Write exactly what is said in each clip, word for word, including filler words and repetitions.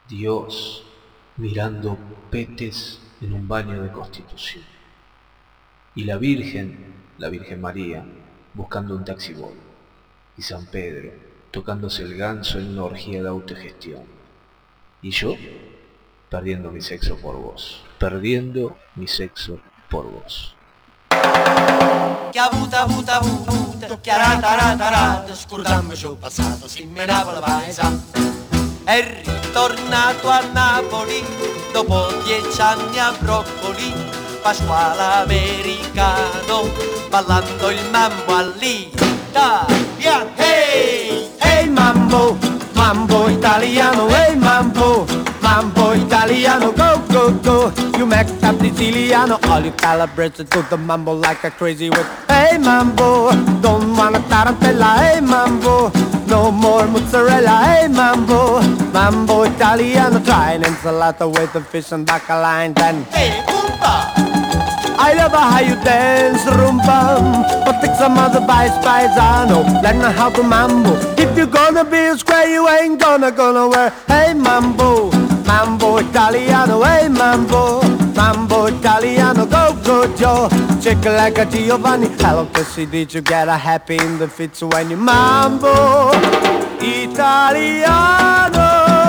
Dios mirando petes en un baño de Constitución. Y la Virgen, la Virgen María, buscando un taxibol. Y San Pedro, tocándose el ganso en una orgía de autogestión. Y yo, perdiendo mi sexo por vos. Perdiendo mi sexo por vos. Chiavuta, vuta, vuta, chiarata, rata, rata, scordando il passato, si menava la paesa. È ritornato a Napoli, dopo dieci anni a Broccoli, Pasquale americano, ballando il mambo all'italiano. Hey, hey mambo, mambo italiano, hey mambo, mambo italiano, go, go, go. You make up Siciliano, all you calibrated to the mambo like a crazy whip. Hey mambo, don't wanna tarantella, hey mambo, no more mozzarella, hey mambo, mambo italiano, try an ensalata with the fish and bacala and then hey Oompa! I love how you dance, rumba, but take some other bites, paisano, learn how to mambo. If you're gonna be a square, you ain't gonna gonna wear. Hey mambo, mambo italiano, hey mambo, mambo italiano, go go Joe, check like a Giovanni. Hello che si dice, get a happy in the fits when you mambo italiano.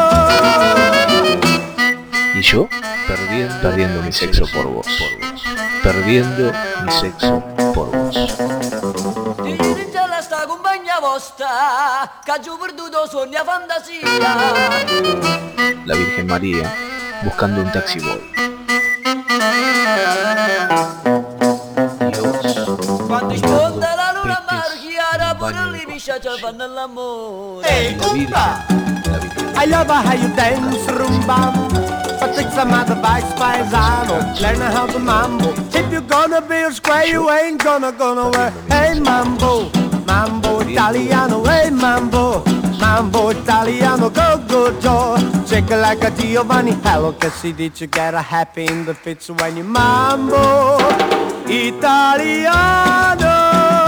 Y yo, perdiendo, perdiendo mi sexo por vos, por vos. Perdiendo mi sexo por vos. Dirige la sta compagna vostra, che ha perduto sogna fantasia. La Virgen María, buscando un taxibol. Dios, quando sponda la luna marchiara, pure lì mi sciaccia fanno l'amore. Hey, Oompa! I love how you dance, rumba, but take some other bites, paisano, learn how to mambo. If you're gonna be a square, you ain't gonna gonna wear. Hey mambo, mambo italiano, hey mambo, mambo italiano, go go Joe, shake it like a Giovanni. Hello che si dice, get a happy in the fits when you mambo italiano.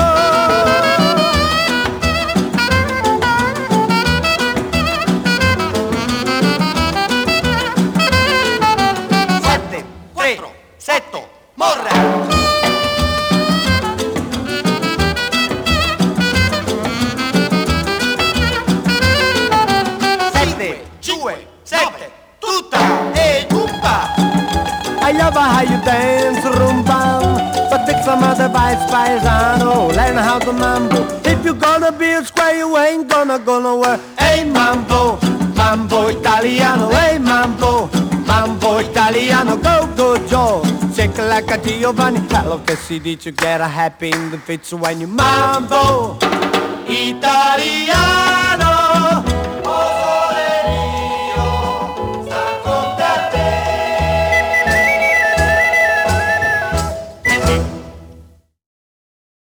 Setto, morra! Sette, due, sette, tutta e Oompa! I love how you dance, rumba, but take some other bites, paisano, learn how to mambo. If you're gonna be a square, you ain't gonna gonna wear. Hey mambo, mambo italiano, hey mambo, mambo italiano, go go Joe, shake like a Giovanni. Hello che si dice, get a happy in the fits when you mambo italiano.